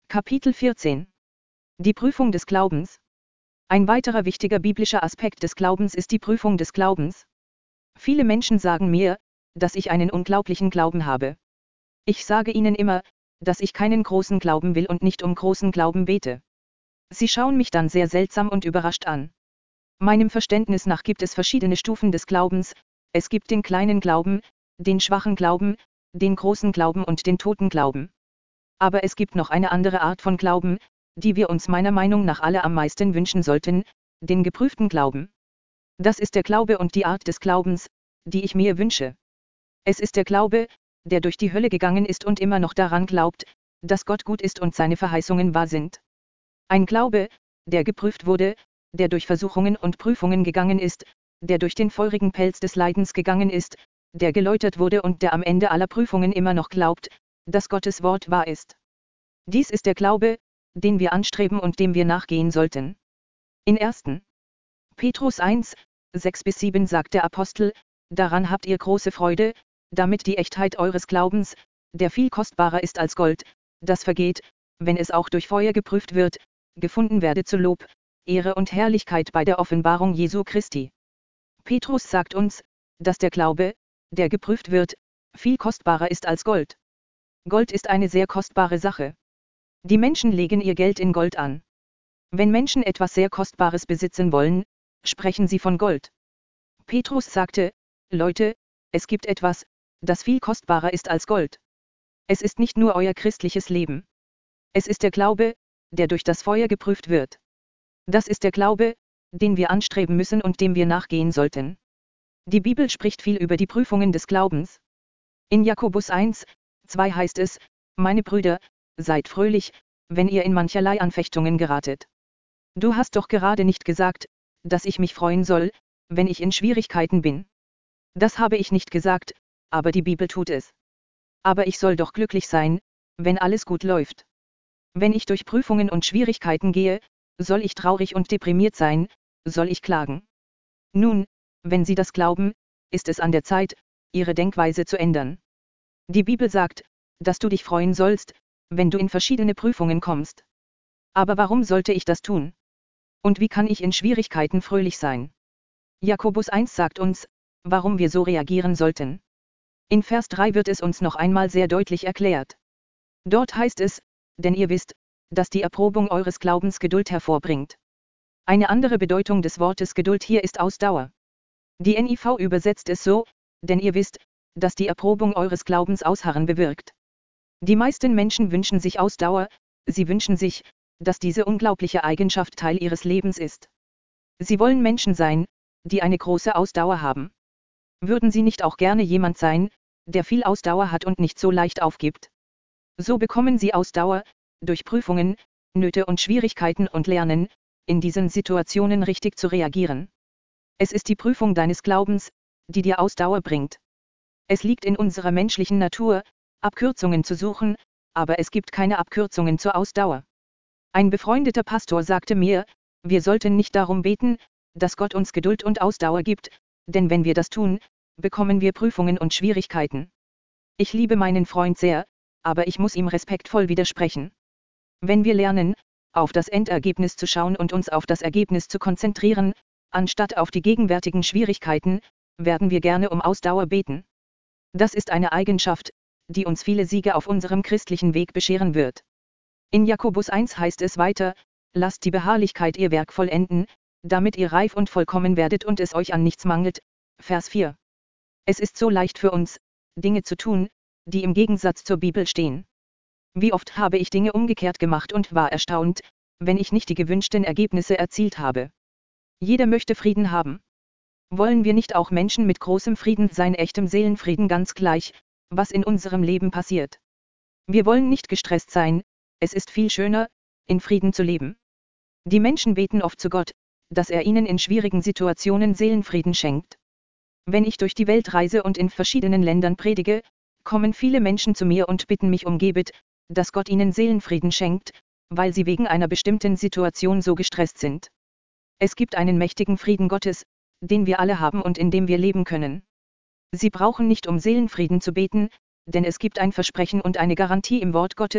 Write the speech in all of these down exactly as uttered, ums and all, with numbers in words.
Kapitel vierzehn. Die Prüfung des Glaubens. Ein weiterer wichtiger biblischer Aspekt des Glaubens ist die Prüfung des Glaubens. Viele Menschen sagen mir, dass ich einen unglaublichen Glauben habe. Ich sage ihnen immer, dass ich keinen großen Glauben will und nicht um großen Glauben bete. Sie schauen mich dann sehr seltsam und überrascht an. Meinem Verständnis nach gibt es verschiedene Stufen des Glaubens. Es gibt den kleinen Glauben, den schwachen Glauben, den großen Glauben und den toten Glauben. Aber es gibt noch eine andere Art von Glauben, die wir uns meiner Meinung nach alle am meisten wünschen sollten, den geprüften Glauben. Das ist der Glaube und die Art des Glaubens, die ich mir wünsche. Es ist der Glaube, der durch die Hölle gegangen ist und immer noch daran glaubt, dass Gott gut ist und seine Verheißungen wahr sind. Ein Glaube, der geprüft wurde, der durch Versuchungen und Prüfungen gegangen ist, der durch den feurigen Pelz des Leidens gegangen ist, der geläutert wurde und der am Ende aller Prüfungen immer noch glaubt, dass Gottes Wort wahr ist. Dies ist der Glaube, den wir anstreben und dem wir nachgehen sollten. In ersten Petrus eins, sechs bis sieben sagt der Apostel, daran habt ihr große Freude, damit die Echtheit eures Glaubens, der viel kostbarer ist als Gold, das vergeht, wenn es auch durch Feuer geprüft wird, gefunden werde zu Lob, Ehre und Herrlichkeit bei der Offenbarung Jesu Christi. Petrus sagt uns, dass der Glaube, der geprüft wird, viel kostbarer ist als Gold. Gold ist eine sehr kostbare Sache. Die Menschen legen ihr Geld in Gold an. Wenn Menschen etwas sehr Kostbares besitzen wollen, sprechen sie von Gold. Petrus sagte, Leute, es gibt etwas, das viel kostbarer ist als Gold. Es ist nicht nur euer christliches Leben. Es ist der Glaube, der durch das Feuer geprüft wird. Das ist der Glaube, den wir anstreben müssen und dem wir nachgehen sollten. Die Bibel spricht viel über die Prüfungen des Glaubens. In Jakobus eins, zwei heißt es, meine Brüder, seid fröhlich, wenn ihr in mancherlei Anfechtungen geratet. Du hast doch gerade nicht gesagt, dass ich mich freuen soll, wenn ich in Schwierigkeiten bin. Das habe ich nicht gesagt, aber die Bibel tut es. Aber ich soll doch glücklich sein, wenn alles gut läuft. Wenn ich durch Prüfungen und Schwierigkeiten gehe, soll ich traurig und deprimiert sein, soll ich klagen. Nun, wenn Sie das glauben, ist es an der Zeit, Ihre Denkweise zu ändern. Die Bibel sagt, dass du dich freuen sollst, wenn du in verschiedene Prüfungen kommst. Aber warum sollte ich das tun? Und wie kann ich in Schwierigkeiten fröhlich sein? Jakobus eins sagt uns, warum wir so reagieren sollten. In Vers drei wird es uns noch einmal sehr deutlich erklärt. Dort heißt es, denn ihr wisst, dass die Erprobung eures Glaubens Geduld hervorbringt. Eine andere Bedeutung des Wortes Geduld hier ist Ausdauer. Die N I V übersetzt es so, denn ihr wisst, dass die Erprobung eures Glaubens Ausharren bewirkt. Die meisten Menschen wünschen sich Ausdauer, sie wünschen sich, dass diese unglaubliche Eigenschaft Teil ihres Lebens ist. Sie wollen Menschen sein, die eine große Ausdauer haben. Würden sie nicht auch gerne jemand sein, der viel Ausdauer hat und nicht so leicht aufgibt? So bekommen sie Ausdauer, durch Prüfungen, Nöte und Schwierigkeiten und lernen, in diesen Situationen richtig zu reagieren. Es ist die Prüfung deines Glaubens, die dir Ausdauer bringt. Es liegt in unserer menschlichen Natur, Abkürzungen zu suchen, aber es gibt keine Abkürzungen zur Ausdauer. Ein befreundeter Pastor sagte mir, wir sollten nicht darum beten, dass Gott uns Geduld und Ausdauer gibt, denn wenn wir das tun, bekommen wir Prüfungen und Schwierigkeiten. Ich liebe meinen Freund sehr, aber ich muss ihm respektvoll widersprechen. Wenn wir lernen, auf das Endergebnis zu schauen und uns auf das Ergebnis zu konzentrieren, anstatt auf die gegenwärtigen Schwierigkeiten, werden wir gerne um Ausdauer beten. Das ist eine Eigenschaft, die uns viele Siege auf unserem christlichen Weg bescheren wird. In Jakobus eins heißt es weiter, lasst die Beharrlichkeit ihr Werk vollenden, damit ihr reif und vollkommen werdet und es euch an nichts mangelt. Vers vier. Es ist so leicht für uns, Dinge zu tun, die im Gegensatz zur Bibel stehen. Wie oft habe ich Dinge umgekehrt gemacht und war erstaunt, wenn ich nicht die gewünschten Ergebnisse erzielt habe. Jeder möchte Frieden haben. Wollen wir nicht auch Menschen mit großem Frieden sein, echtem Seelenfrieden, ganz gleich, was in unserem Leben passiert? Wir wollen nicht gestresst sein, es ist viel schöner, in Frieden zu leben. Die Menschen beten oft zu Gott, dass er ihnen in schwierigen Situationen Seelenfrieden schenkt. Wenn ich durch die Welt reise und in verschiedenen Ländern predige, kommen viele Menschen zu mir und bitten mich um Gebet, dass Gott ihnen Seelenfrieden schenkt, weil sie wegen einer bestimmten Situation so gestresst sind. Es gibt einen mächtigen Frieden Gottes, den wir alle haben und in dem wir leben können. Sie brauchen nicht um Seelenfrieden zu beten, denn es gibt ein Versprechen und eine Garantie im Wort Gottes,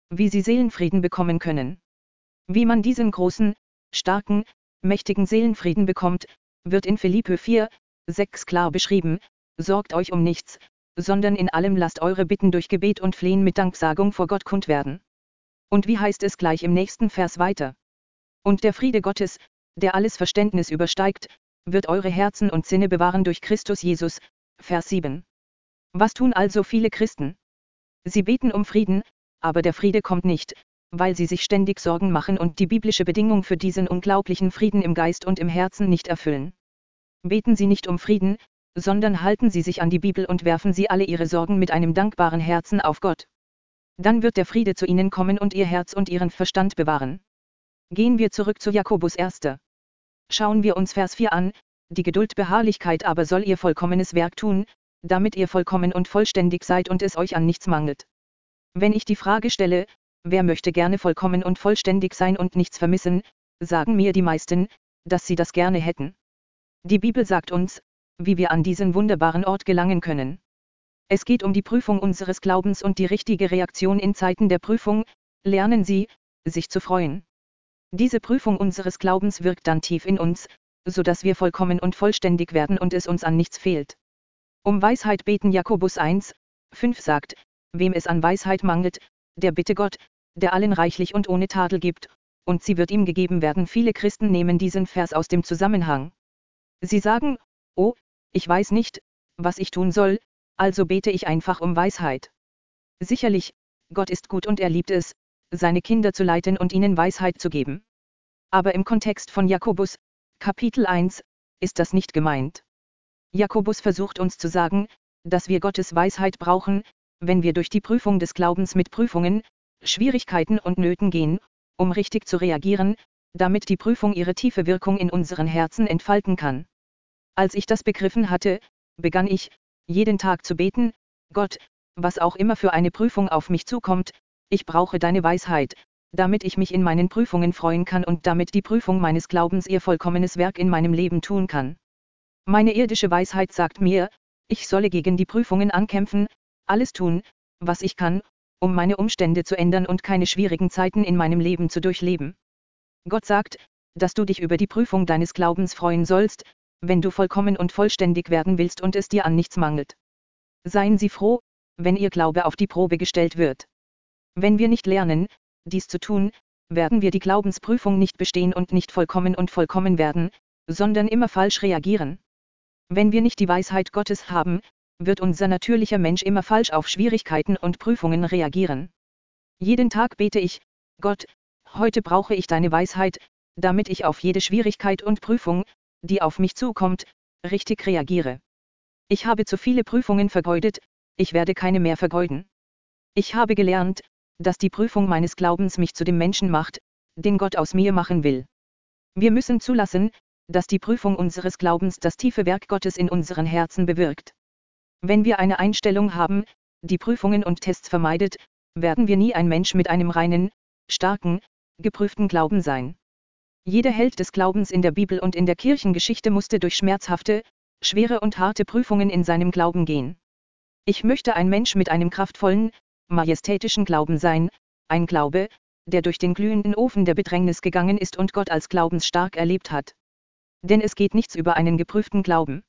wie sie Seelenfrieden bekommen können. Wie man diesen großen, starken, mächtigen Seelenfrieden bekommt, wird in Philipper vier, sechs klar beschrieben: Sorgt euch um nichts, sondern in allem lasst eure Bitten durch Gebet und Flehen mit Danksagung vor Gott kund werden. Und wie heißt es gleich im nächsten Vers weiter? Und der Friede Gottes, der alles Verständnis übersteigt, wird eure Herzen und Sinne bewahren durch Christus Jesus. Vers sieben. Was tun also viele Christen? Sie beten um Frieden, aber der Friede kommt nicht, weil sie sich ständig Sorgen machen und die biblische Bedingung für diesen unglaublichen Frieden im Geist und im Herzen nicht erfüllen. Beten Sie nicht um Frieden, sondern halten Sie sich an die Bibel und werfen Sie alle Ihre Sorgen mit einem dankbaren Herzen auf Gott. Dann wird der Friede zu Ihnen kommen und Ihr Herz und Ihren Verstand bewahren. Gehen wir zurück zu Jakobus eins. Schauen wir uns Vers vier an: Die Geduld Beharrlichkeit aber soll ihr vollkommenes Werk tun, damit ihr vollkommen und vollständig seid und es euch an nichts mangelt. Wenn ich die Frage stelle, wer möchte gerne vollkommen und vollständig sein und nichts vermissen, sagen mir die meisten, dass sie das gerne hätten. Die Bibel sagt uns, wie wir an diesen wunderbaren Ort gelangen können. Es geht um die Prüfung unseres Glaubens und die richtige Reaktion in Zeiten der Prüfung. Lernen Sie, sich zu freuen. Diese Prüfung unseres Glaubens wirkt dann tief in uns, so dass wir vollkommen und vollständig werden und es uns an nichts fehlt. Um Weisheit beten. Jakobus eins, fünf sagt: Wem es an Weisheit mangelt, der bitte Gott, der allen reichlich und ohne Tadel gibt, und sie wird ihm gegeben werden. Viele Christen nehmen diesen Vers aus dem Zusammenhang. Sie sagen: Oh, ich weiß nicht, was ich tun soll, also bete ich einfach um Weisheit. Sicherlich, Gott ist gut und er liebt es, seine Kinder zu leiten und ihnen Weisheit zu geben. Aber im Kontext von Jakobus, Kapitel eins, ist das nicht gemeint. Jakobus versucht uns zu sagen, dass wir Gottes Weisheit brauchen, wenn wir durch die Prüfung des Glaubens mit Prüfungen, Schwierigkeiten und Nöten gehen, um richtig zu reagieren, damit die Prüfung ihre tiefe Wirkung in unseren Herzen entfalten kann. Als ich das begriffen hatte, begann ich, jeden Tag zu beten: Gott, was auch immer für eine Prüfung auf mich zukommt, ich brauche deine Weisheit, damit ich mich in meinen Prüfungen freuen kann und damit die Prüfung meines Glaubens ihr vollkommenes Werk in meinem Leben tun kann. Meine irdische Weisheit sagt mir, ich solle gegen die Prüfungen ankämpfen, alles tun, was ich kann, um meine Umstände zu ändern und keine schwierigen Zeiten in meinem Leben zu durchleben. Gott sagt, dass du dich über die Prüfung deines Glaubens freuen sollst, wenn du vollkommen und vollständig werden willst und es dir an nichts mangelt. Seien Sie froh, wenn Ihr Glaube auf die Probe gestellt wird. Wenn wir nicht lernen, dies zu tun, werden wir die Glaubensprüfung nicht bestehen und nicht vollkommen und vollkommen werden, sondern immer falsch reagieren. Wenn wir nicht die Weisheit Gottes haben, wird unser natürlicher Mensch immer falsch auf Schwierigkeiten und Prüfungen reagieren. Jeden Tag bete ich: Gott, heute brauche ich deine Weisheit, damit ich auf jede Schwierigkeit und Prüfung, die auf mich zukommt, richtig reagiere. Ich habe zu viele Prüfungen vergeudet, ich werde keine mehr vergeuden. Ich habe gelernt, dass die Prüfung meines Glaubens mich zu dem Menschen macht, den Gott aus mir machen will. Wir müssen zulassen, dass die Prüfung unseres Glaubens das tiefe Werk Gottes in unseren Herzen bewirkt. Wenn wir eine Einstellung haben, die Prüfungen und Tests vermeidet, werden wir nie ein Mensch mit einem reinen, starken, geprüften Glauben sein. Jeder Held des Glaubens in der Bibel und in der Kirchengeschichte musste durch schmerzhafte, schwere und harte Prüfungen in seinem Glauben gehen. Ich möchte ein Mensch mit einem kraftvollen, majestätischen Glauben sein, ein Glaube, der durch den glühenden Ofen der Bedrängnis gegangen ist und Gott als glaubensstark erlebt hat. Denn es geht nichts über einen geprüften Glauben.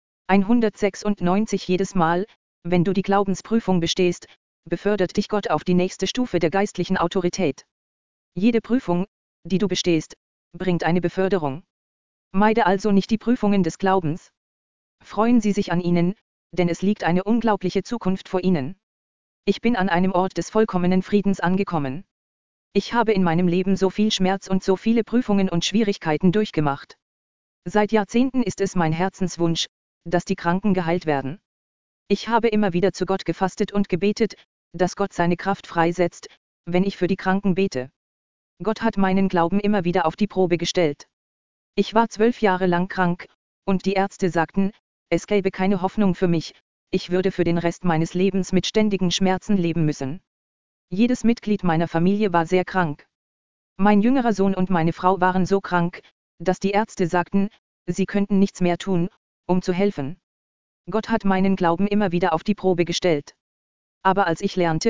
hundertsechsundneunzig Jedes Mal, wenn du die Glaubensprüfung bestehst, befördert dich Gott auf die nächste Stufe der geistlichen Autorität. Jede Prüfung, die du bestehst, bringt eine Beförderung. Meide also nicht die Prüfungen des Glaubens. Freuen Sie sich an ihnen, denn es liegt eine unglaubliche Zukunft vor Ihnen. Ich bin an einem Ort des vollkommenen Friedens angekommen. Ich habe in meinem Leben so viel Schmerz und so viele Prüfungen und Schwierigkeiten durchgemacht. Seit Jahrzehnten ist es mein Herzenswunsch, dass die Kranken geheilt werden. Ich habe immer wieder zu Gott gefastet und gebetet, dass Gott seine Kraft freisetzt, wenn ich für die Kranken bete. Gott hat meinen Glauben immer wieder auf die Probe gestellt. Ich war zwölf Jahre lang krank, und die Ärzte sagten, es gäbe keine Hoffnung für mich, ich würde für den Rest meines Lebens mit ständigen Schmerzen leben müssen. Jedes Mitglied meiner Familie war sehr krank. Mein jüngerer Sohn und meine Frau waren so krank, dass die Ärzte sagten, sie könnten nichts mehr tun, um zu helfen. Gott hat meinen Glauben immer wieder auf die Probe gestellt. Aber als ich lernte,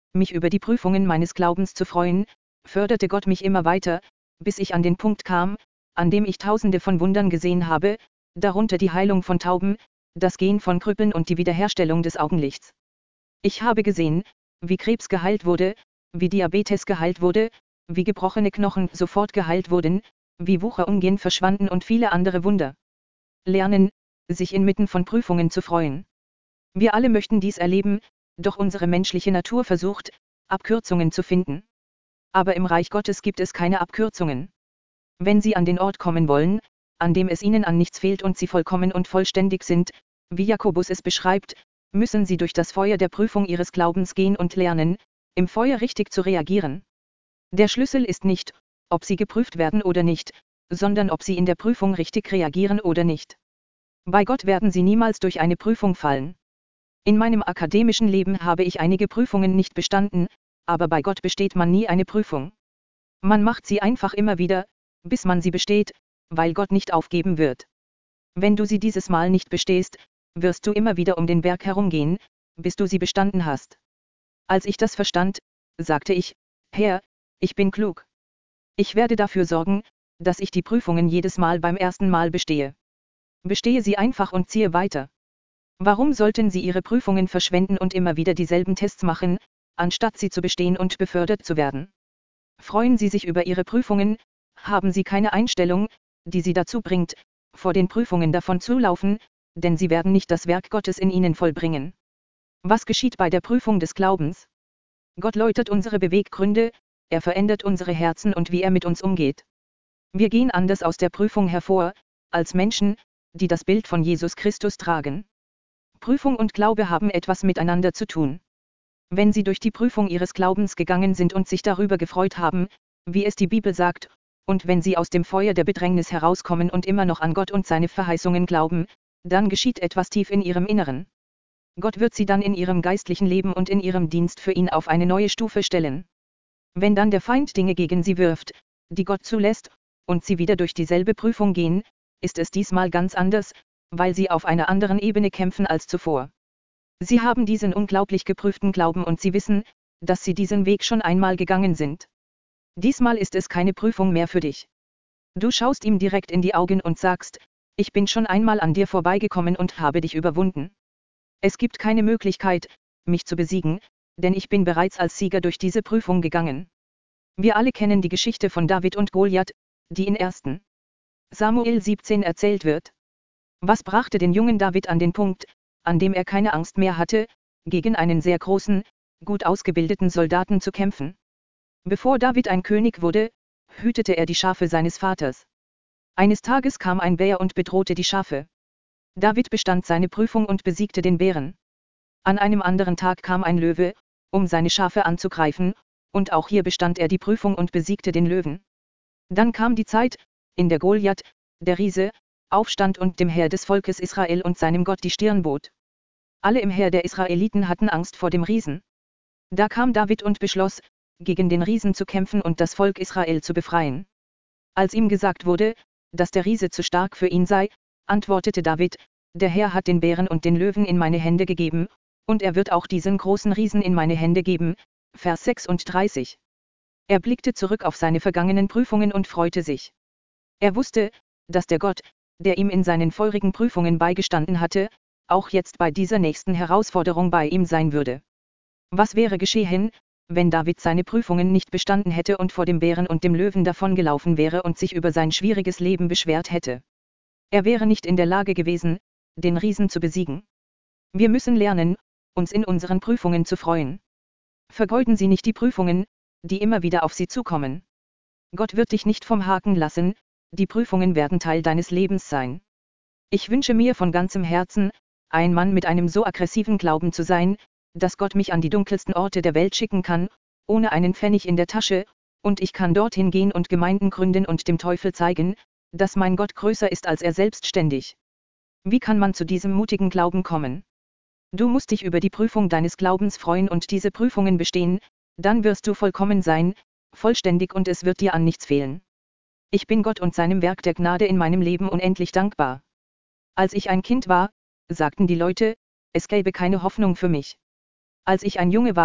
mich über die Prüfungen meines Glaubens zu freuen, förderte Gott mich immer weiter, bis ich an den Punkt kam, an dem ich tausende von Wundern gesehen habe, darunter die Heilung von Tauben, das Gehen von Krüppeln und die Wiederherstellung des Augenlichts. Ich habe gesehen, wie Krebs geheilt wurde, wie Diabetes geheilt wurde, wie gebrochene Knochen sofort geheilt wurden, wie Wucherungen verschwanden und viele andere Wunder. Lernen, sich inmitten von Prüfungen zu freuen. Wir alle möchten dies erleben, doch unsere menschliche Natur versucht, Abkürzungen zu finden. Aber im Reich Gottes gibt es keine Abkürzungen. Wenn Sie an den Ort kommen wollen, an dem es Ihnen an nichts fehlt und Sie vollkommen und vollständig sind, wie Jakobus es beschreibt, müssen Sie durch das Feuer der Prüfung Ihres Glaubens gehen und lernen, im Feuer richtig zu reagieren. Der Schlüssel ist nicht, ob Sie geprüft werden oder nicht, sondern ob Sie in der Prüfung richtig reagieren oder nicht. Bei Gott werden Sie niemals durch eine Prüfung fallen. In meinem akademischen Leben habe ich einige Prüfungen nicht bestanden, aber bei Gott besteht man nie eine Prüfung. Man macht sie einfach immer wieder, bis man sie besteht, weil Gott nicht aufgeben wird. Wenn du sie dieses Mal nicht bestehst, wirst du immer wieder um den Berg herumgehen, bis du sie bestanden hast. Als ich das verstand, sagte ich, Herr, ich bin klug. Ich werde dafür sorgen, dass ich die Prüfungen jedes Mal beim ersten Mal bestehe. Bestehe sie einfach und ziehe weiter. Warum sollten Sie Ihre Prüfungen verschwenden und immer wieder dieselben Tests machen, anstatt sie zu bestehen und befördert zu werden? Freuen Sie sich über Ihre Prüfungen, haben Sie keine Einstellung, die Sie dazu bringt, vor den Prüfungen davon zu laufen, denn sie werden nicht das Werk Gottes in Ihnen vollbringen. Was geschieht bei der Prüfung des Glaubens? Gott läutert unsere Beweggründe, er verändert unsere Herzen und wie er mit uns umgeht. Wir gehen anders aus der Prüfung hervor, als Menschen, die das Bild von Jesus Christus tragen. Prüfung und Glaube haben etwas miteinander zu tun. Wenn Sie durch die Prüfung Ihres Glaubens gegangen sind und sich darüber gefreut haben, wie es die Bibel sagt, und wenn Sie aus dem Feuer der Bedrängnis herauskommen und immer noch an Gott und seine Verheißungen glauben, dann geschieht etwas tief in Ihrem Inneren. Gott wird Sie dann in Ihrem geistlichen Leben und in Ihrem Dienst für ihn auf eine neue Stufe stellen. Wenn dann der Feind Dinge gegen Sie wirft, die Gott zulässt, und Sie wieder durch dieselbe Prüfung gehen, ist es diesmal ganz anders, weil Sie auf einer anderen Ebene kämpfen als zuvor. Sie haben diesen unglaublich geprüften Glauben und Sie wissen, dass Sie diesen Weg schon einmal gegangen sind. Diesmal ist es keine Prüfung mehr für dich. Du schaust ihm direkt in die Augen und sagst, ich bin schon einmal an dir vorbeigekommen und habe dich überwunden. Es gibt keine Möglichkeit, mich zu besiegen, denn ich bin bereits als Sieger durch diese Prüfung gegangen. Wir alle kennen die Geschichte von David und Goliath, die in ersten Samuel siebzehn erzählt wird. Was brachte den jungen David an den Punkt, an dem er keine Angst mehr hatte, gegen einen sehr großen, gut ausgebildeten Soldaten zu kämpfen? Bevor David ein König wurde, hütete er die Schafe seines Vaters. Eines Tages kam ein Bär und bedrohte die Schafe. David bestand seine Prüfung und besiegte den Bären. An einem anderen Tag kam ein Löwe, um seine Schafe anzugreifen, und auch hier bestand er die Prüfung und besiegte den Löwen. Dann kam die Zeit, in der Goliath, der Riese, aufstand und dem Heer des Volkes Israel und seinem Gott die Stirn bot. Alle im Heer der Israeliten hatten Angst vor dem Riesen. Da kam David und beschloss, gegen den Riesen zu kämpfen und das Volk Israel zu befreien. Als ihm gesagt wurde, dass der Riese zu stark für ihn sei, antwortete David, der Herr hat den Bären und den Löwen in meine Hände gegeben, und er wird auch diesen großen Riesen in meine Hände geben. Vers sechsunddreißig. Er blickte zurück auf seine vergangenen Prüfungen und freute sich. Er wusste, dass der Gott, der ihm in seinen feurigen Prüfungen beigestanden hatte, auch jetzt bei dieser nächsten Herausforderung bei ihm sein würde. Was wäre geschehen, wenn David seine Prüfungen nicht bestanden hätte und vor dem Bären und dem Löwen davongelaufen wäre und sich über sein schwieriges Leben beschwert hätte? Er wäre nicht in der Lage gewesen, den Riesen zu besiegen. Wir müssen lernen, uns in unseren Prüfungen zu freuen. Vergeuden Sie nicht die Prüfungen, die immer wieder auf Sie zukommen. Gott wird dich nicht vom Haken lassen, die Prüfungen werden Teil deines Lebens sein. Ich wünsche mir von ganzem Herzen, ein Mann mit einem so aggressiven Glauben zu sein, dass Gott mich an die dunkelsten Orte der Welt schicken kann, ohne einen Pfennig in der Tasche, und ich kann dorthin gehen und Gemeinden gründen und dem Teufel zeigen, dass mein Gott größer ist als er selbstständig. Wie kann man zu diesem mutigen Glauben kommen? Du musst dich über die Prüfung deines Glaubens freuen und diese Prüfungen bestehen, dann wirst du vollkommen sein, vollständig und es wird dir an nichts fehlen. Ich bin Gott und seinem Werk der Gnade in meinem Leben unendlich dankbar. Als ich ein Kind war, sagten die Leute, es gäbe keine Hoffnung für mich. Als ich ein Junge war,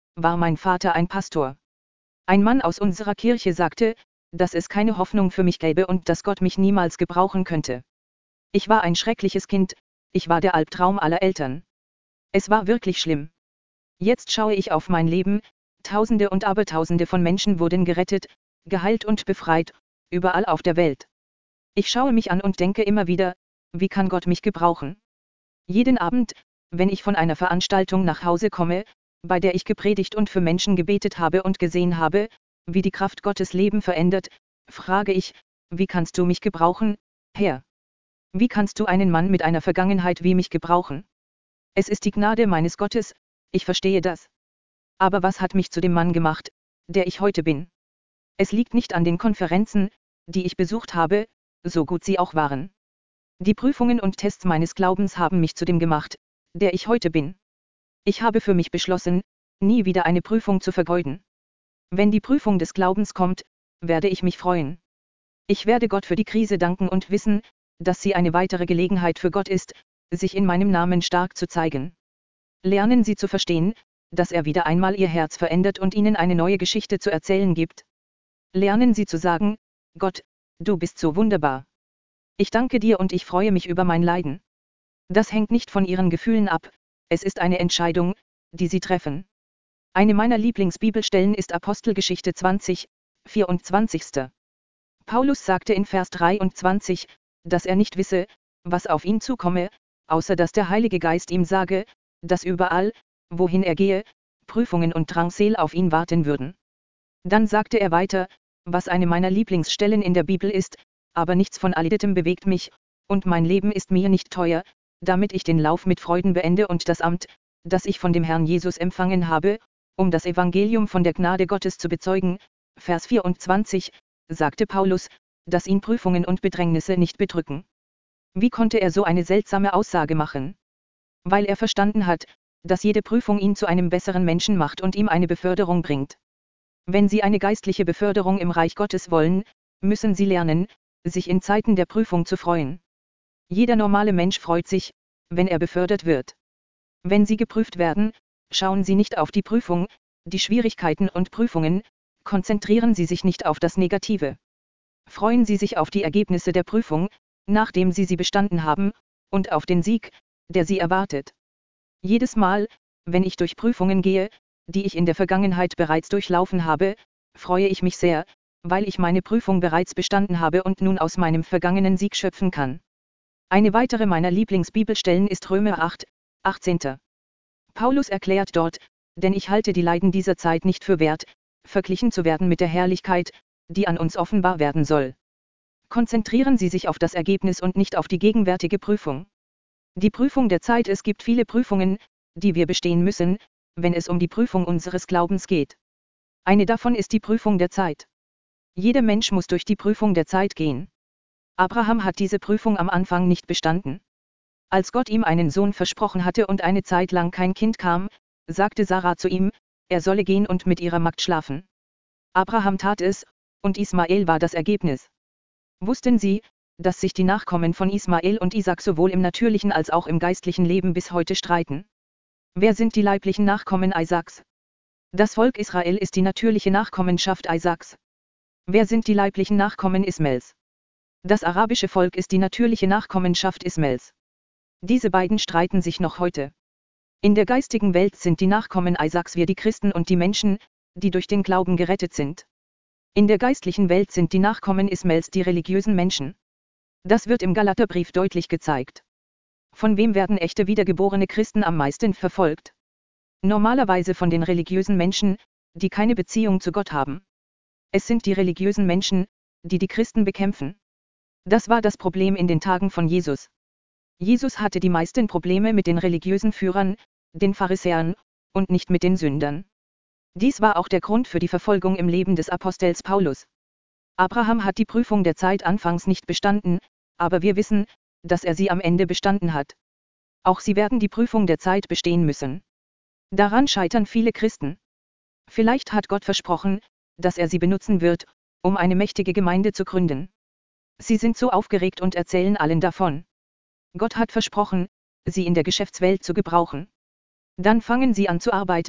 war mein Vater ein Pastor. Ein Mann aus unserer Kirche sagte, dass es keine Hoffnung für mich gäbe und dass Gott mich niemals gebrauchen könnte. Ich war ein schreckliches Kind, ich war der Albtraum aller Eltern. Es war wirklich schlimm. Jetzt schaue ich auf mein Leben, Tausende und Abertausende von Menschen wurden gerettet, geheilt und befreit, überall auf der Welt. Ich schaue mich an und denke immer wieder, wie kann Gott mich gebrauchen? Jeden Abend, wenn ich von einer Veranstaltung nach Hause komme, bei der ich gepredigt und für Menschen gebetet habe und gesehen habe, wie die Kraft Gottes Leben verändert, frage ich, wie kannst du mich gebrauchen, Herr? Wie kannst du einen Mann mit einer Vergangenheit wie mich gebrauchen? Es ist die Gnade meines Gottes, ich verstehe das. Aber was hat mich zu dem Mann gemacht, der ich heute bin? Es liegt nicht an den Konferenzen, die ich besucht habe, so gut sie auch waren. Die Prüfungen und Tests meines Glaubens haben mich zu dem gemacht, der ich heute bin. Ich habe für mich beschlossen, nie wieder eine Prüfung zu vergeuden. Wenn die Prüfung des Glaubens kommt, werde ich mich freuen. Ich werde Gott für die Krise danken und wissen, dass sie eine weitere Gelegenheit für Gott ist, sich in meinem Namen stark zu zeigen. Lernen Sie zu verstehen, dass er wieder einmal Ihr Herz verändert und Ihnen eine neue Geschichte zu erzählen gibt. Lernen Sie zu sagen, Gott, du bist so wunderbar. Ich danke dir und ich freue mich über mein Leiden. Das hängt nicht von Ihren Gefühlen ab, es ist eine Entscheidung, die Sie treffen. Eine meiner Lieblingsbibelstellen ist Apostelgeschichte zwanzig, vierundzwanzig. Paulus sagte in Vers dreiundzwanzig, dass er nicht wisse, was auf ihn zukomme, außer dass der Heilige Geist ihm sage, dass überall, wohin er gehe, Prüfungen und Drangsal auf ihn warten würden. Dann sagte er weiter, was eine meiner Lieblingsstellen in der Bibel ist, aber nichts von alledem bewegt mich, und mein Leben ist mir nicht teuer, damit ich den Lauf mit Freuden beende und das Amt, das ich von dem Herrn Jesus empfangen habe, um das Evangelium von der Gnade Gottes zu bezeugen. Vers vierundzwanzig, sagte Paulus, dass ihn Prüfungen und Bedrängnisse nicht bedrücken. Wie konnte er so eine seltsame Aussage machen? Weil er verstanden hat, dass jede Prüfung ihn zu einem besseren Menschen macht und ihm eine Beförderung bringt. Wenn Sie eine geistliche Beförderung im Reich Gottes wollen, müssen Sie lernen, sich in Zeiten der Prüfung zu freuen. Jeder normale Mensch freut sich, wenn er befördert wird. Wenn Sie geprüft werden, schauen Sie nicht auf die Prüfung, die Schwierigkeiten und Prüfungen, konzentrieren Sie sich nicht auf das Negative. Freuen Sie sich auf die Ergebnisse der Prüfung, nachdem Sie sie bestanden haben, und auf den Sieg, der Sie erwartet. Jedes Mal, wenn ich durch Prüfungen gehe, die ich in der Vergangenheit bereits durchlaufen habe, freue ich mich sehr, weil ich meine Prüfung bereits bestanden habe und nun aus meinem vergangenen Sieg schöpfen kann. Eine weitere meiner Lieblingsbibelstellen ist Römer acht, achtzehn. Paulus erklärt dort, denn ich halte die Leiden dieser Zeit nicht für wert, verglichen zu werden mit der Herrlichkeit, die an uns offenbar werden soll. Konzentrieren Sie sich auf das Ergebnis und nicht auf die gegenwärtige Prüfung. Die Prüfung der Zeit. Es gibt viele Prüfungen, die wir bestehen müssen, wenn es um die Prüfung unseres Glaubens geht. Eine davon ist die Prüfung der Zeit. Jeder Mensch muss durch die Prüfung der Zeit gehen. Abraham hat diese Prüfung am Anfang nicht bestanden. Als Gott ihm einen Sohn versprochen hatte und eine Zeit lang kein Kind kam, sagte Sarah zu ihm, er solle gehen und mit ihrer Magd schlafen. Abraham tat es, und Ismael war das Ergebnis. Wussten Sie, dass sich die Nachkommen von Ismael und Isaak sowohl im natürlichen als auch im geistlichen Leben bis heute streiten? Wer sind die leiblichen Nachkommen Isaaks? Das Volk Israel ist die natürliche Nachkommenschaft Isaaks. Wer sind die leiblichen Nachkommen Ismaels? Das arabische Volk ist die natürliche Nachkommenschaft Ismaels. Diese beiden streiten sich noch heute. In der geistigen Welt sind die Nachkommen Isaaks wir die Christen und die Menschen, die durch den Glauben gerettet sind. In der geistlichen Welt sind die Nachkommen Ismaels die religiösen Menschen. Das wird im Galaterbrief deutlich gezeigt. Von wem werden echte wiedergeborene Christen am meisten verfolgt? Normalerweise von den religiösen Menschen, die keine Beziehung zu Gott haben. Es sind die religiösen Menschen, die die Christen bekämpfen. Das war das Problem in den Tagen von Jesus. Jesus hatte die meisten Probleme mit den religiösen Führern, den Pharisäern, und nicht mit den Sündern. Dies war auch der Grund für die Verfolgung im Leben des Apostels Paulus. Abraham hat die Prüfung der Zeit anfangs nicht bestanden, aber wir wissen, dass er sie am Ende bestanden hat. Auch sie werden die Prüfung der Zeit bestehen müssen. Daran scheitern viele Christen. Vielleicht hat Gott versprochen, dass er sie benutzen wird, um eine mächtige Gemeinde zu gründen. Sie sind so aufgeregt und erzählen allen davon. Gott hat versprochen, sie in der Geschäftswelt zu gebrauchen. Dann fangen sie an zu arbeiten,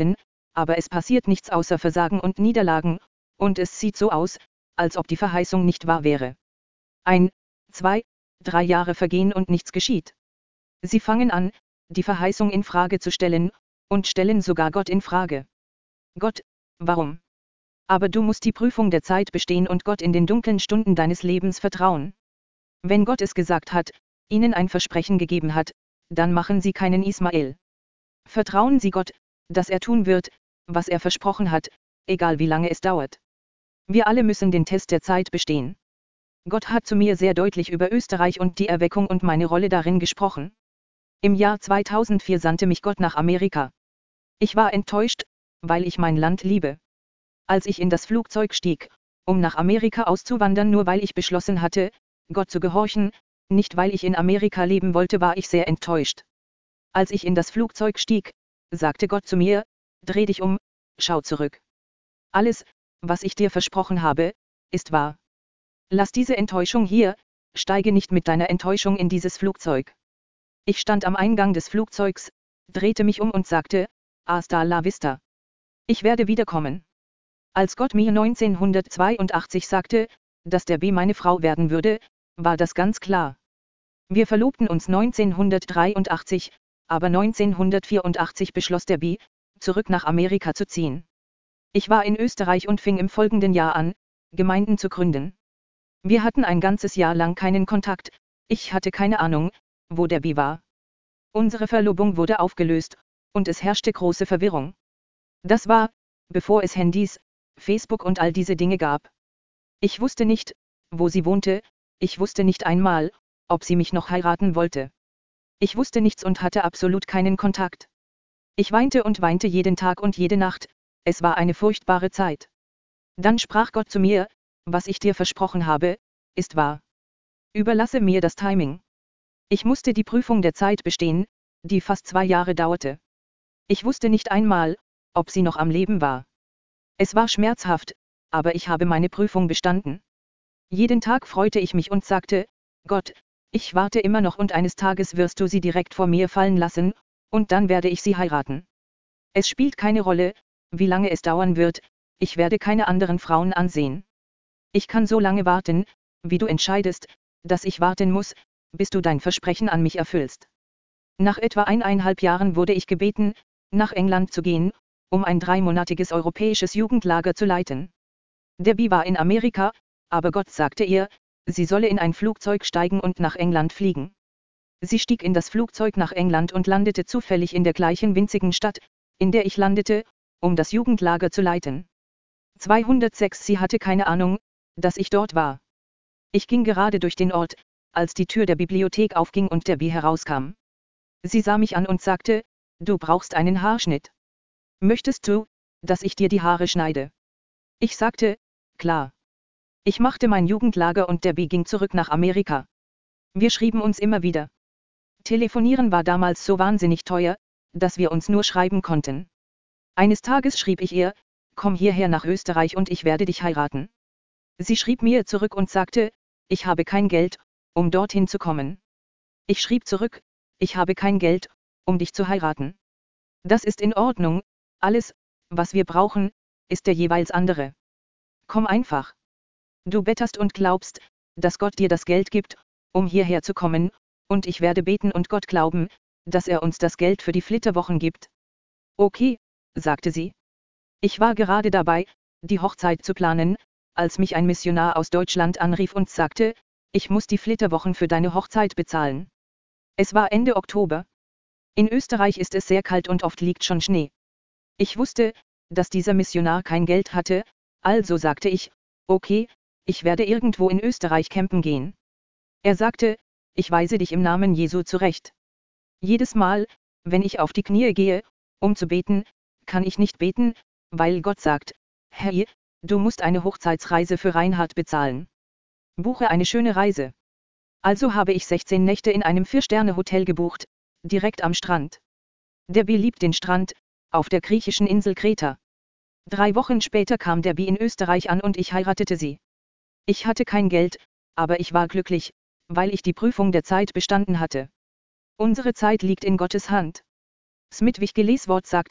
aber es passiert nichts außer Versagen und Niederlagen, und es sieht so aus, als ob die Verheißung nicht wahr wäre. Ein, zwei, drei Jahre vergehen und nichts geschieht. Sie fangen an, die Verheißung in Frage zu stellen, und stellen sogar Gott in Frage. Gott, warum? Aber du musst die Prüfung der Zeit bestehen und Gott in den dunklen Stunden deines Lebens vertrauen. Wenn Gott es gesagt hat, ihnen ein Versprechen gegeben hat, dann machen sie keinen Ismael. Vertrauen Sie Gott, dass er tun wird, was er versprochen hat, egal wie lange es dauert. Wir alle müssen den Test der Zeit bestehen. Gott hat zu mir sehr deutlich über Österreich und die Erweckung und meine Rolle darin gesprochen. Im Jahr zweitausendvier sandte mich Gott nach Amerika. Ich war enttäuscht, weil ich mein Land liebe. Als ich in das Flugzeug stieg, um nach Amerika auszuwandern, nur weil ich beschlossen hatte, Gott zu gehorchen, nicht weil ich in Amerika leben wollte, war ich sehr enttäuscht. Als ich in das Flugzeug stieg, sagte Gott zu mir, dreh dich um, schau zurück. Alles, was ich dir versprochen habe, ist wahr. Lass diese Enttäuschung hier, steige nicht mit deiner Enttäuschung in dieses Flugzeug. Ich stand am Eingang des Flugzeugs, drehte mich um und sagte, hasta la vista. Ich werde wiederkommen. Als Gott mir neunzehnhundertzweiundachtzig sagte, dass der B meine Frau werden würde, war das ganz klar. Wir verlobten uns neunzehnhundertdreiundachtzig, aber neunzehnhundertvierundachtzig beschloss der B, zurück nach Amerika zu ziehen. Ich war in Österreich und fing im folgenden Jahr an, Gemeinden zu gründen. Wir hatten ein ganzes Jahr lang keinen Kontakt, ich hatte keine Ahnung, wo der B war. Unsere Verlobung wurde aufgelöst, und es herrschte große Verwirrung. Das war, bevor es Handys, Facebook und all diese Dinge gab. Ich wusste nicht, wo sie wohnte, ich wusste nicht einmal, ob sie mich noch heiraten wollte. Ich wusste nichts und hatte absolut keinen Kontakt. Ich weinte und weinte jeden Tag und jede Nacht, es war eine furchtbare Zeit. Dann sprach Gott zu mir, was ich dir versprochen habe, ist wahr. Überlasse mir das Timing. Ich musste die Prüfung der Zeit bestehen, die fast zwei Jahre dauerte. Ich wusste nicht einmal, ob sie noch am Leben war. Es war schmerzhaft, aber ich habe meine Prüfung bestanden. Jeden Tag freute ich mich und sagte, Gott, ich warte immer noch und eines Tages wirst du sie direkt vor mir fallen lassen, und dann werde ich sie heiraten. Es spielt keine Rolle, wie lange es dauern wird, ich werde keine anderen Frauen ansehen. Ich kann so lange warten, wie du entscheidest, dass ich warten muss, bis du dein Versprechen an mich erfüllst. Nach etwa eineinhalb Jahren wurde ich gebeten, nach England zu gehen, um ein dreimonatiges europäisches Jugendlager zu leiten. Debbie war in Amerika, aber Gott sagte ihr, sie solle in ein Flugzeug steigen und nach England fliegen. Sie stieg in das Flugzeug nach England und landete zufällig in der gleichen winzigen Stadt, in der ich landete, um das Jugendlager zu leiten. zweihundertsechs Sie hatte keine Ahnung, dass ich dort war. Ich ging gerade durch den Ort, als die Tür der Bibliothek aufging und Debbie herauskam. Sie sah mich an und sagte, du brauchst einen Haarschnitt. Möchtest du, dass ich dir die Haare schneide? Ich sagte, klar. Ich machte mein Jugendlager und Debbie ging zurück nach Amerika. Wir schrieben uns immer wieder. Telefonieren war damals so wahnsinnig teuer, dass wir uns nur schreiben konnten. Eines Tages schrieb ich ihr, komm hierher nach Österreich und ich werde dich heiraten. Sie schrieb mir zurück und sagte, ich habe kein Geld, um dorthin zu kommen. Ich schrieb zurück, ich habe kein Geld, um dich zu heiraten. Das ist in Ordnung, alles, was wir brauchen, ist der jeweils andere. Komm einfach. Du betterst und glaubst, dass Gott dir das Geld gibt, um hierher zu kommen, und ich werde beten und Gott glauben, dass er uns das Geld für die Flitterwochen gibt. Okay, sagte sie. Ich war gerade dabei, die Hochzeit zu planen, als mich ein Missionar aus Deutschland anrief und sagte, ich muss die Flitterwochen für deine Hochzeit bezahlen. Es war Ende Oktober. In Österreich ist es sehr kalt und oft liegt schon Schnee. Ich wusste, dass dieser Missionar kein Geld hatte, also sagte ich, okay, ich werde irgendwo in Österreich campen gehen. Er sagte, ich weise dich im Namen Jesu zurecht. Jedes Mal, wenn ich auf die Knie gehe, um zu beten, kann ich nicht beten, weil Gott sagt, hey, du musst eine Hochzeitsreise für Reinhard bezahlen. Buche eine schöne Reise. Also habe ich sechzehn Nächte in einem Vier-Sterne-Hotel gebucht, direkt am Strand. Debbie liebt den Strand, auf der griechischen Insel Kreta. Drei Wochen später kam Debbie in Österreich an und ich heiratete sie. Ich hatte kein Geld, aber ich war glücklich, weil ich die Prüfung der Zeit bestanden hatte. Unsere Zeit liegt in Gottes Hand. Smith Wigglesworth sagte,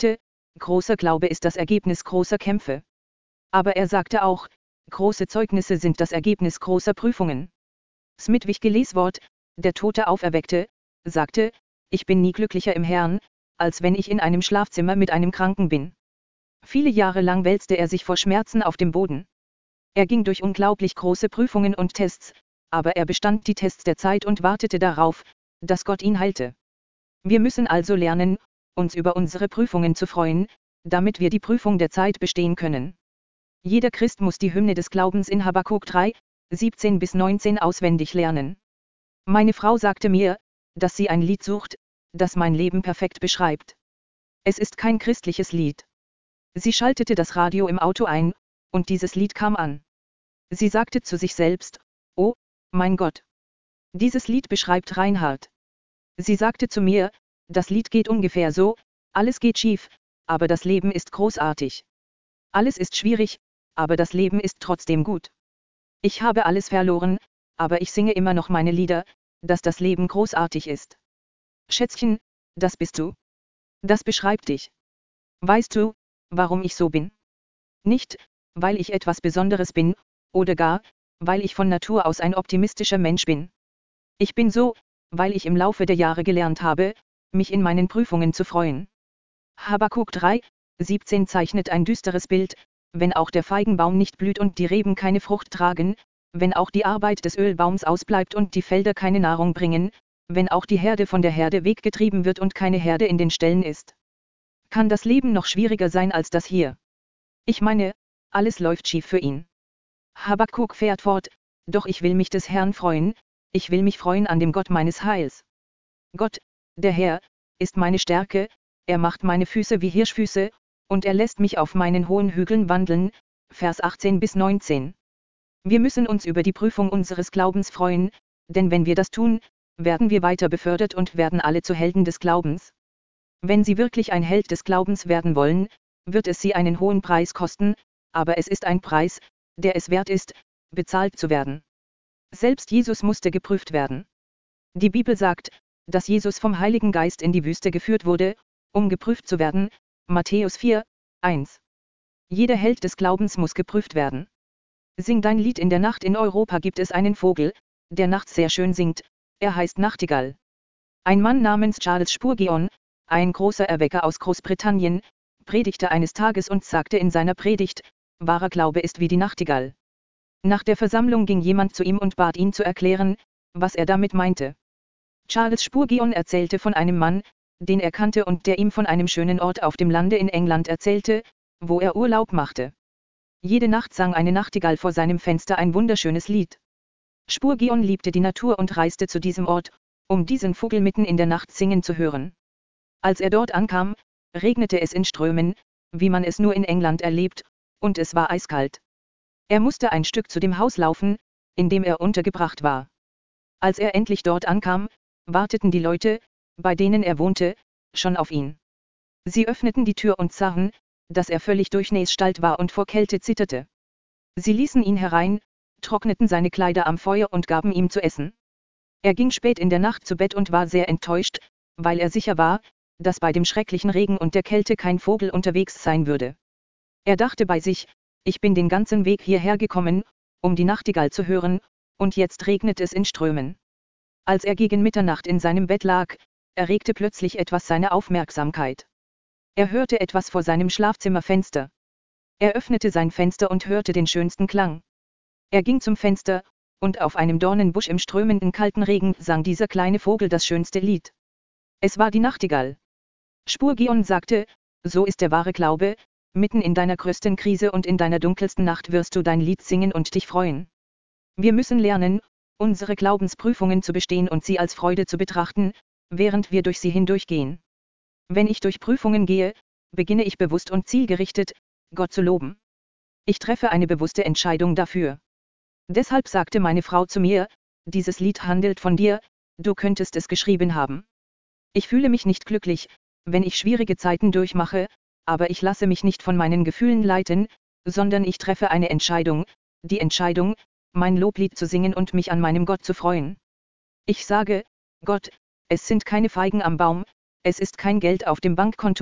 großer Glaube ist das Ergebnis großer Kämpfe. Aber er sagte auch, große Zeugnisse sind das Ergebnis großer Prüfungen. Smith Wigglesworth, der Tote auferweckte, sagte, ich bin nie glücklicher im Herrn, als wenn ich in einem Schlafzimmer mit einem Kranken bin. Viele Jahre lang wälzte er sich vor Schmerzen auf dem Boden. Er ging durch unglaublich große Prüfungen und Tests, aber er bestand die Tests der Zeit und wartete darauf, dass Gott ihn heilte. Wir müssen also lernen, uns über unsere Prüfungen zu freuen, damit wir die Prüfung der Zeit bestehen können. Jeder Christ muss die Hymne des Glaubens in Habakuk drei, siebzehn bis neunzehn auswendig lernen. Meine Frau sagte mir, dass sie ein Lied sucht, das mein Leben perfekt beschreibt. Es ist kein christliches Lied. Sie schaltete das Radio im Auto ein, und dieses Lied kam an. Sie sagte zu sich selbst, oh, mein Gott. Dieses Lied beschreibt Reinhard. Sie sagte zu mir, das Lied geht ungefähr so, alles geht schief, aber das Leben ist großartig. Alles ist schwierig, aber das Leben ist trotzdem gut. Ich habe alles verloren, aber ich singe immer noch meine Lieder, dass das Leben großartig ist. Schätzchen, das bist du. Das beschreibt dich. Weißt du, warum ich so bin? Nicht, weil ich etwas Besonderes bin, oder gar, weil ich von Natur aus ein optimistischer Mensch bin. Ich bin so, weil ich im Laufe der Jahre gelernt habe, mich in meinen Prüfungen zu freuen. Habakuk drei, siebzehn zeichnet ein düsteres Bild, wenn auch der Feigenbaum nicht blüht und die Reben keine Frucht tragen, wenn auch die Arbeit des Ölbaums ausbleibt und die Felder keine Nahrung bringen, wenn auch die Herde von der Herde weggetrieben wird und keine Herde in den Ställen ist. Kann das Leben noch schwieriger sein als das hier? Ich meine, alles läuft schief für ihn. Habakuk fährt fort, doch ich will mich des Herrn freuen, ich will mich freuen an dem Gott meines Heils. Gott, der Herr, ist meine Stärke, er macht meine Füße wie Hirschfüße, und er lässt mich auf meinen hohen Hügeln wandeln, Vers achtzehn bis neunzehn. Wir müssen uns über die Prüfung unseres Glaubens freuen, denn wenn wir das tun, werden wir weiter befördert und werden alle zu Helden des Glaubens. Wenn Sie wirklich ein Held des Glaubens werden wollen, wird es Sie einen hohen Preis kosten, aber es ist ein Preis, der es wert ist, bezahlt zu werden. Selbst Jesus musste geprüft werden. Die Bibel sagt, dass Jesus vom Heiligen Geist in die Wüste geführt wurde, um geprüft zu werden, Matthäus vier, eins. Jeder Held des Glaubens muss geprüft werden. Sing dein Lied in der Nacht. In Europa gibt es einen Vogel, der nachts sehr schön singt, er heißt Nachtigall. Ein Mann namens Charles Spurgeon, ein großer Erwecker aus Großbritannien, predigte eines Tages und sagte in seiner Predigt, wahrer Glaube ist wie die Nachtigall. Nach der Versammlung ging jemand zu ihm und bat ihn zu erklären, was er damit meinte. Charles Spurgeon erzählte von einem Mann, den er kannte und der ihm von einem schönen Ort auf dem Lande in England erzählte, wo er Urlaub machte. Jede Nacht sang eine Nachtigall vor seinem Fenster ein wunderschönes Lied. Spurgeon liebte die Natur und reiste zu diesem Ort, um diesen Vogel mitten in der Nacht singen zu hören. Als er dort ankam, regnete es in Strömen, wie man es nur in England erlebt, und es war eiskalt. Er musste ein Stück zu dem Haus laufen, in dem er untergebracht war. Als er endlich dort ankam, warteten die Leute, bei denen er wohnte, schon auf ihn. Sie öffneten die Tür und sahen, dass er völlig durchnässtalt war und vor Kälte zitterte. Sie ließen ihn herein, trockneten seine Kleider am Feuer und gaben ihm zu essen. Er ging spät in der Nacht zu Bett und war sehr enttäuscht, weil er sicher war, dass bei dem schrecklichen Regen und der Kälte kein Vogel unterwegs sein würde. Er dachte bei sich, ich bin den ganzen Weg hierher gekommen, um die Nachtigall zu hören, und jetzt regnet es in Strömen. Als er gegen Mitternacht in seinem Bett lag, erregte plötzlich etwas seine Aufmerksamkeit. Er hörte etwas vor seinem Schlafzimmerfenster. Er öffnete sein Fenster und hörte den schönsten Klang. Er ging zum Fenster, und auf einem Dornenbusch im strömenden kalten Regen sang dieser kleine Vogel das schönste Lied. Es war die Nachtigall. Spurgeon sagte, so ist der wahre Glaube, mitten in deiner größten Krise und in deiner dunkelsten Nacht wirst du dein Lied singen und dich freuen. Wir müssen lernen, unsere Glaubensprüfungen zu bestehen und sie als Freude zu betrachten, während wir durch sie hindurchgehen. Wenn ich durch Prüfungen gehe, beginne ich bewusst und zielgerichtet, Gott zu loben. Ich treffe eine bewusste Entscheidung dafür. Deshalb sagte meine Frau zu mir, dieses Lied handelt von dir, du könntest es geschrieben haben. Ich fühle mich nicht glücklich, wenn ich schwierige Zeiten durchmache, aber ich lasse mich nicht von meinen Gefühlen leiten, sondern ich treffe eine Entscheidung, die Entscheidung, mein Loblied zu singen und mich an meinem Gott zu freuen. Ich sage, Gott, es sind keine Feigen am Baum, es ist kein Geld auf dem Bankkonto,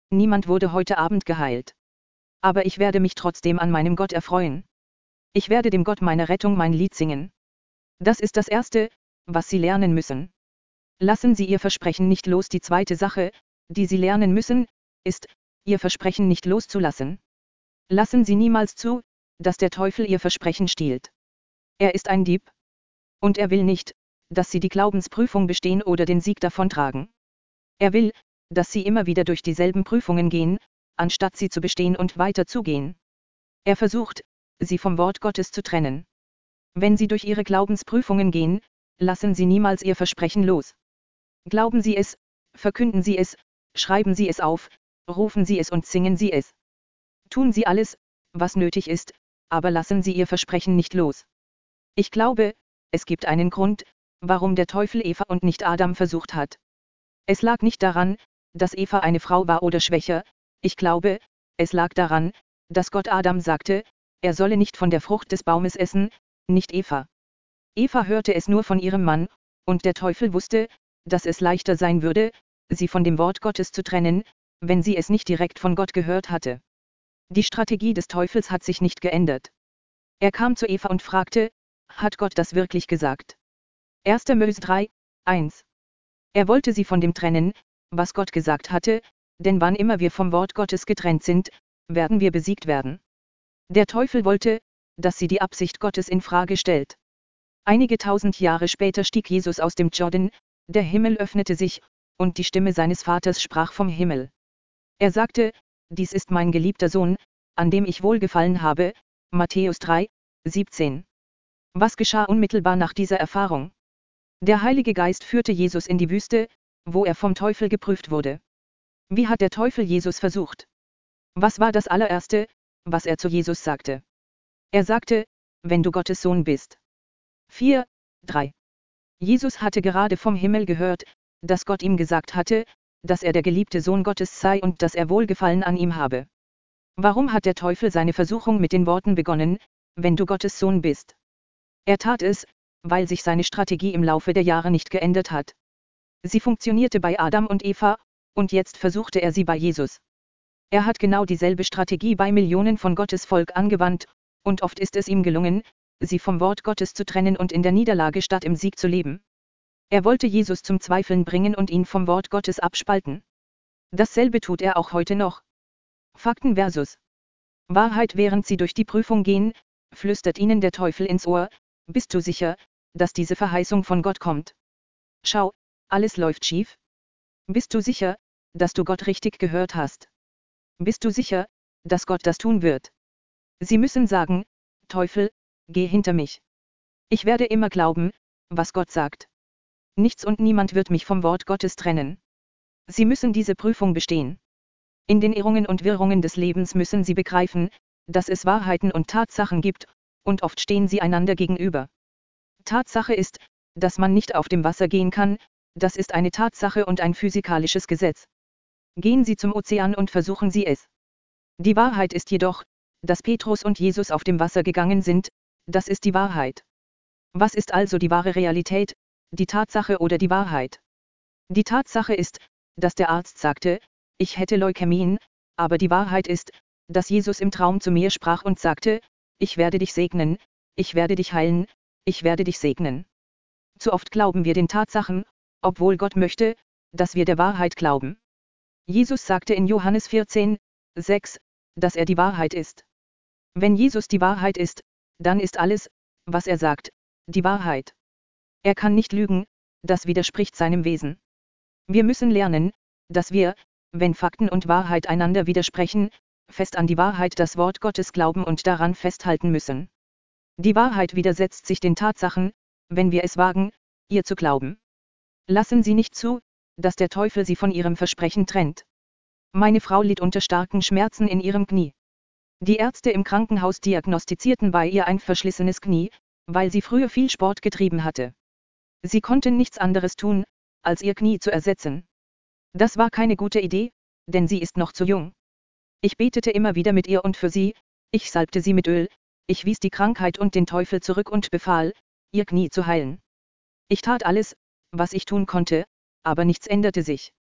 niemand wurde heute Abend geheilt. Aber ich werde mich trotzdem an meinem Gott erfreuen. Ich werde dem Gott meiner Rettung mein Lied singen. Das ist das Erste, was Sie lernen müssen. Lassen Sie Ihr Versprechen nicht los. Die zweite Sache, die Sie lernen müssen, ist, Ihr Versprechen nicht loszulassen. Lassen Sie niemals zu, dass der Teufel Ihr Versprechen stiehlt. Er ist ein Dieb. Und er will nicht, dass Sie die Glaubensprüfung bestehen oder den Sieg davontragen. Er will, dass Sie immer wieder durch dieselben Prüfungen gehen, anstatt sie zu bestehen und weiterzugehen. Er versucht, Sie vom Wort Gottes zu trennen. Wenn Sie durch Ihre Glaubensprüfungen gehen, lassen Sie niemals Ihr Versprechen los. Glauben Sie es, verkünden Sie es, schreiben Sie es auf, rufen Sie es und singen Sie es. Tun Sie alles, was nötig ist, aber lassen Sie Ihr Versprechen nicht los. Ich glaube, es gibt einen Grund, warum der Teufel Eva und nicht Adam versucht hat. Es lag nicht daran, dass Eva eine Frau war oder schwächer, ich glaube, es lag daran, dass Gott Adam sagte, er solle nicht von der Frucht des Baumes essen, nicht Eva. Eva hörte es nur von ihrem Mann, und der Teufel wusste, dass es leichter sein würde, sie von dem Wort Gottes zu trennen, wenn sie es nicht direkt von Gott gehört hatte. Die Strategie des Teufels hat sich nicht geändert. Er kam zu Eva und fragte, hat Gott das wirklich gesagt? erster Mose drei, eins. Er wollte sie von dem trennen, was Gott gesagt hatte, denn wann immer wir vom Wort Gottes getrennt sind, werden wir besiegt werden. Der Teufel wollte, dass sie die Absicht Gottes in Frage stellt. Einige tausend Jahre später stieg Jesus aus dem Jordan, der Himmel öffnete sich, und die Stimme seines Vaters sprach vom Himmel. Er sagte, dies ist mein geliebter Sohn, an dem ich wohlgefallen habe, Matthäus drei, siebzehn. Was geschah unmittelbar nach dieser Erfahrung? Der Heilige Geist führte Jesus in die Wüste, wo er vom Teufel geprüft wurde. Wie hat der Teufel Jesus versucht? Was war das allererste, was er zu Jesus sagte? Er sagte, wenn du Gottes Sohn bist. vier, drei. Jesus hatte gerade vom Himmel gehört, dass Gott ihm gesagt hatte, dass er der geliebte Sohn Gottes sei und dass er Wohlgefallen an ihm habe. Warum hat der Teufel seine Versuchung mit den Worten begonnen, wenn du Gottes Sohn bist? Er tat es, weil sich seine Strategie im Laufe der Jahre nicht geändert hat. Sie funktionierte bei Adam und Eva, und jetzt versuchte er sie bei Jesus. Er hat genau dieselbe Strategie bei Millionen von Gottes Volk angewandt, und oft ist es ihm gelungen, sie vom Wort Gottes zu trennen und in der Niederlage statt im Sieg zu leben. Er wollte Jesus zum Zweifeln bringen und ihn vom Wort Gottes abspalten. Dasselbe tut er auch heute noch. Fakten versus Wahrheit. Während sie durch die Prüfung gehen, flüstert ihnen der Teufel ins Ohr, bist du sicher, dass diese Verheißung von Gott kommt? Schau, alles läuft schief. Bist du sicher, dass du Gott richtig gehört hast? Bist du sicher, dass Gott das tun wird? Sie müssen sagen, Teufel, geh hinter mich. Ich werde immer glauben, was Gott sagt. Nichts und niemand wird mich vom Wort Gottes trennen. Sie müssen diese Prüfung bestehen. In den Irrungen und Wirrungen des Lebens müssen Sie begreifen, dass es Wahrheiten und Tatsachen gibt, und oft stehen sie einander gegenüber. Tatsache ist, dass man nicht auf dem Wasser gehen kann, das ist eine Tatsache und ein physikalisches Gesetz. Gehen Sie zum Ozean und versuchen Sie es. Die Wahrheit ist jedoch, dass Petrus und Jesus auf dem Wasser gegangen sind, das ist die Wahrheit. Was ist also die wahre Realität, die Tatsache oder die Wahrheit? Die Tatsache ist, dass der Arzt sagte, ich hätte Leukämien, aber die Wahrheit ist, dass Jesus im Traum zu mir sprach und sagte, ich werde dich segnen, ich werde dich heilen, ich werde dich segnen. Zu oft glauben wir den Tatsachen, obwohl Gott möchte, dass wir der Wahrheit glauben. Jesus sagte in Johannes vierzehn, sechs, dass er die Wahrheit ist. Wenn Jesus die Wahrheit ist, dann ist alles, was er sagt, die Wahrheit. Er kann nicht lügen, das widerspricht seinem Wesen. Wir müssen lernen, dass wir, wenn Fakten und Wahrheit einander widersprechen, fest an die Wahrheit das Wort Gottes glauben und daran festhalten müssen. Die Wahrheit widersetzt sich den Tatsachen, wenn wir es wagen, ihr zu glauben. Lassen Sie nicht zu, dass der Teufel Sie von Ihrem Versprechen trennt. Meine Frau litt unter starken Schmerzen in ihrem Knie. Die Ärzte im Krankenhaus diagnostizierten bei ihr ein verschlissenes Knie, weil sie früher viel Sport getrieben hatte. Sie konnten nichts anderes tun, als ihr Knie zu ersetzen. Das war keine gute Idee, denn sie ist noch zu jung. Ich betete immer wieder mit ihr und für sie, ich salbte sie mit Öl, ich wies die Krankheit und den Teufel zurück und befahl, ihr Knie zu heilen. Ich tat alles, was ich tun konnte, aber nichts änderte sich.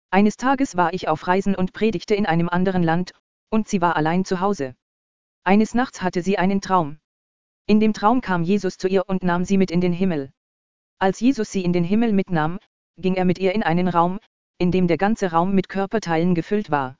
Eines Tages war ich auf Reisen und predigte in einem anderen Land, und sie war allein zu Hause. Eines Nachts hatte sie einen Traum. In dem Traum kam Jesus zu ihr und nahm sie mit in den Himmel. Als Jesus sie in den Himmel mitnahm, ging er mit ihr in einen Raum, in dem der ganze Raum mit Körperteilen gefüllt war.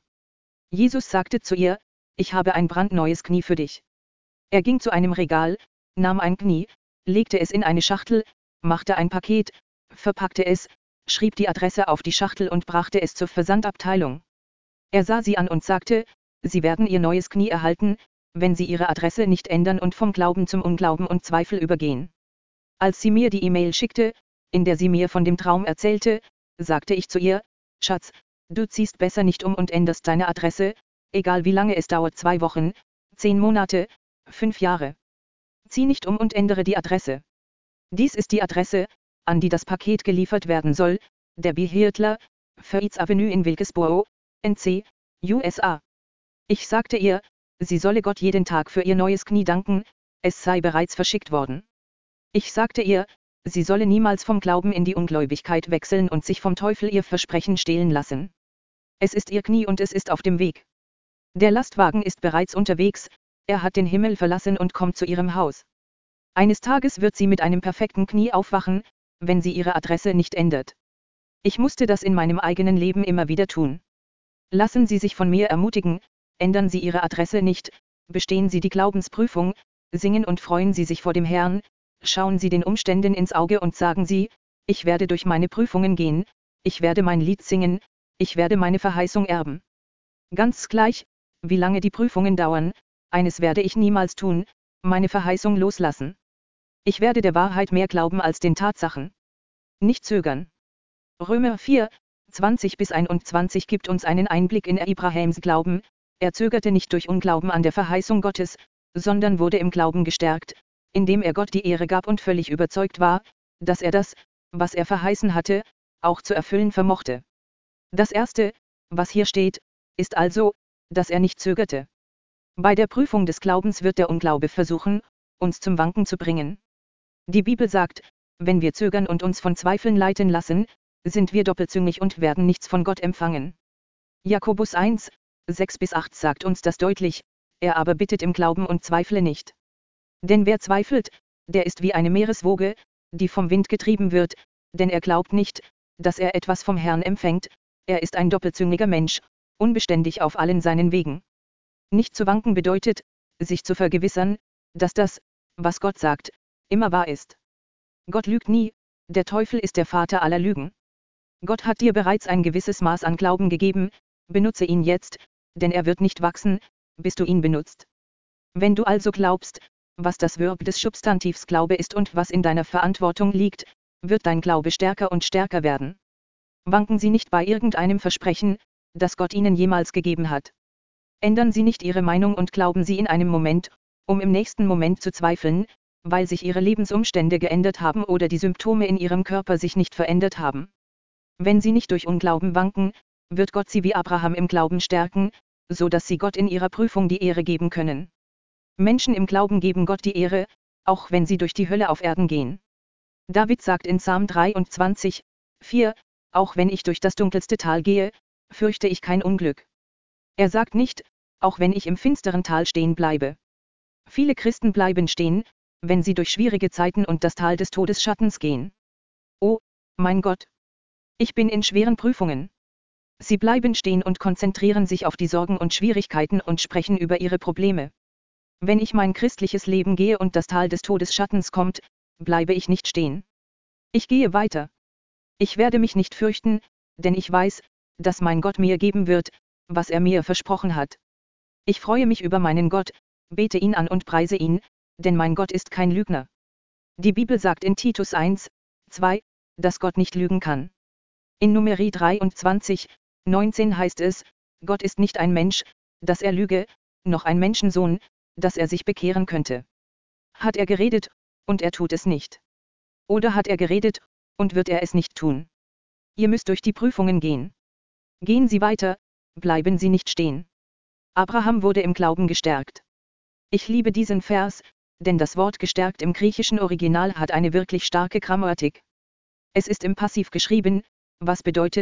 Jesus sagte zu ihr: Ich habe ein brandneues Knie für dich. Er ging zu einem Regal, nahm ein Knie, legte es in eine Schachtel, machte ein Paket, verpackte es, schrieb die Adresse auf die Schachtel und brachte es zur Versandabteilung. Er sah sie an und sagte: Sie werden ihr neues Knie erhalten, wenn Sie Ihre Adresse nicht ändern und vom Glauben zum Unglauben und Zweifel übergehen. Als sie mir die E-Mail schickte, in der sie mir von dem Traum erzählte, sagte ich zu ihr: Schatz, du ziehst besser nicht um und änderst deine Adresse, egal wie lange es dauert, zwei Wochen, zehn Monate, fünf Jahre. Zieh nicht um und ändere die Adresse. Dies ist die Adresse, an die das Paket geliefert werden soll, der B. Hirtler, Fairbanks Avenue in Wilkesboro, N C, U S A. Ich sagte ihr, sie solle Gott jeden Tag für ihr neues Knie danken, es sei bereits verschickt worden. Ich sagte ihr, sie solle niemals vom Glauben in die Ungläubigkeit wechseln und sich vom Teufel ihr Versprechen stehlen lassen. Es ist ihr Knie und es ist auf dem Weg. Der Lastwagen ist bereits unterwegs, er hat den Himmel verlassen und kommt zu ihrem Haus. Eines Tages wird sie mit einem perfekten Knie aufwachen, wenn sie ihre Adresse nicht ändert. Ich musste das in meinem eigenen Leben immer wieder tun. Lassen Sie sich von mir ermutigen, ändern Sie Ihre Adresse nicht, bestehen Sie die Glaubensprüfung, singen und freuen Sie sich vor dem Herrn, schauen Sie den Umständen ins Auge und sagen Sie: Ich werde durch meine Prüfungen gehen, ich werde mein Lied singen, ich werde meine Verheißung erben. Ganz gleich, wie lange die Prüfungen dauern, eines werde ich niemals tun, meine Verheißung loslassen. Ich werde der Wahrheit mehr glauben als den Tatsachen. Nicht zögern. Römer vier, zwanzig bis einundzwanzig gibt uns einen Einblick in Abrahams Glauben. Er zögerte nicht durch Unglauben an der Verheißung Gottes, sondern wurde im Glauben gestärkt, indem er Gott die Ehre gab und völlig überzeugt war, dass er das, was er verheißen hatte, auch zu erfüllen vermochte. Das Erste, was hier steht, ist also, dass er nicht zögerte. Bei der Prüfung des Glaubens wird der Unglaube versuchen, uns zum Wanken zu bringen. Die Bibel sagt, wenn wir zögern und uns von Zweifeln leiten lassen, sind wir doppelzüngig und werden nichts von Gott empfangen. Jakobus eins, sechs bis acht sagt uns das deutlich: Er aber bittet im Glauben und zweifle nicht. Denn wer zweifelt, der ist wie eine Meereswoge, die vom Wind getrieben wird, denn er glaubt nicht, dass er etwas vom Herrn empfängt, er ist ein doppelzüngiger Mensch, unbeständig auf allen seinen Wegen. Nicht zu wanken bedeutet, sich zu vergewissern, dass das, was Gott sagt, immer wahr ist. Gott lügt nie, der Teufel ist der Vater aller Lügen. Gott hat dir bereits ein gewisses Maß an Glauben gegeben, benutze ihn jetzt, denn er wird nicht wachsen, bis du ihn benutzt. Wenn du also glaubst, was das Verb des Substantivs Glaube ist und was in deiner Verantwortung liegt, wird dein Glaube stärker und stärker werden. Wanken Sie nicht bei irgendeinem Versprechen, das Gott Ihnen jemals gegeben hat. Ändern Sie nicht Ihre Meinung und glauben Sie in einem Moment, um im nächsten Moment zu zweifeln, weil sich Ihre Lebensumstände geändert haben oder die Symptome in Ihrem Körper sich nicht verändert haben. Wenn Sie nicht durch Unglauben wanken, wird Gott Sie wie Abraham im Glauben stärken, so dass Sie Gott in Ihrer Prüfung die Ehre geben können. Menschen im Glauben geben Gott die Ehre, auch wenn sie durch die Hölle auf Erden gehen. David sagt in Psalm dreiundzwanzig, vier, auch wenn ich durch das dunkelste Tal gehe, fürchte ich kein Unglück. Er sagt nicht, auch wenn ich im finsteren Tal stehen bleibe. Viele Christen bleiben stehen, wenn sie durch schwierige Zeiten und das Tal des Todesschattens gehen. Oh, mein Gott! Ich bin in schweren Prüfungen. Sie bleiben stehen und konzentrieren sich auf die Sorgen und Schwierigkeiten und sprechen über ihre Probleme. Wenn ich mein christliches Leben gehe und das Tal des Todesschattens kommt, bleibe ich nicht stehen. Ich gehe weiter. Ich werde mich nicht fürchten, denn ich weiß, dass mein Gott mir geben wird, was er mir versprochen hat. Ich freue mich über meinen Gott, bete ihn an und preise ihn, denn mein Gott ist kein Lügner. Die Bibel sagt in Titus eins, zwei, dass Gott nicht lügen kann. In Numeri dreiundzwanzig, neunzehn heißt es, Gott ist nicht ein Mensch, dass er lüge, noch ein Menschensohn, dass er sich bekehren könnte. Hat er geredet, und er tut es nicht? Oder hat er geredet, und wird er es nicht tun? Ihr müsst durch die Prüfungen gehen. Gehen Sie weiter, bleiben Sie nicht stehen. Abraham wurde im Glauben gestärkt. Ich liebe diesen Vers, denn das Wort gestärkt im griechischen Original hat eine wirklich starke Grammatik. Es ist im Passiv geschrieben, was bedeutet,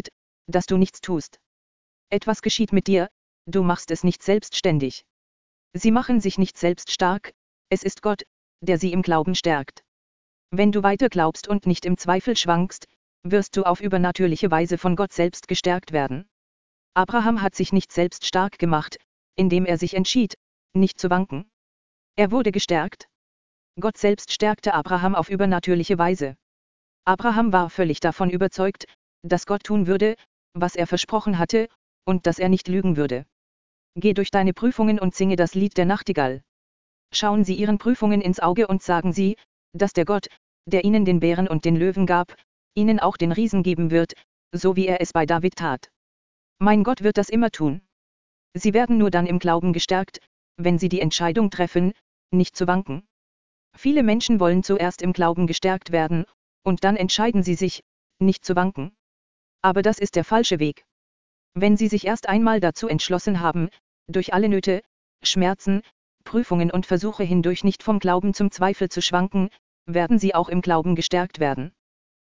dass du nichts tust. Etwas geschieht mit dir, du machst es nicht selbstständig. Sie machen sich nicht selbst stark, es ist Gott, der sie im Glauben stärkt. Wenn du weiter glaubst und nicht im Zweifel schwankst, wirst du auf übernatürliche Weise von Gott selbst gestärkt werden. Abraham hat sich nicht selbst stark gemacht, indem er sich entschied, nicht zu wanken. Er wurde gestärkt. Gott selbst stärkte Abraham auf übernatürliche Weise. Abraham war völlig davon überzeugt, dass Gott tun würde, was er versprochen hatte, und dass er nicht lügen würde. Geh durch deine Prüfungen und singe das Lied der Nachtigall. Schauen Sie Ihren Prüfungen ins Auge und sagen Sie, dass der Gott, der Ihnen den Bären und den Löwen gab, Ihnen auch den Riesen geben wird, so wie er es bei David tat. Mein Gott wird das immer tun. Sie werden nur dann im Glauben gestärkt, wenn Sie die Entscheidung treffen, nicht zu wanken. Viele Menschen wollen zuerst im Glauben gestärkt werden, und dann entscheiden sie sich, nicht zu wanken. Aber das ist der falsche Weg. Wenn Sie sich erst einmal dazu entschlossen haben, durch alle Nöte, Schmerzen, Prüfungen und Versuche hindurch nicht vom Glauben zum Zweifel zu schwanken, werden Sie auch im Glauben gestärkt werden.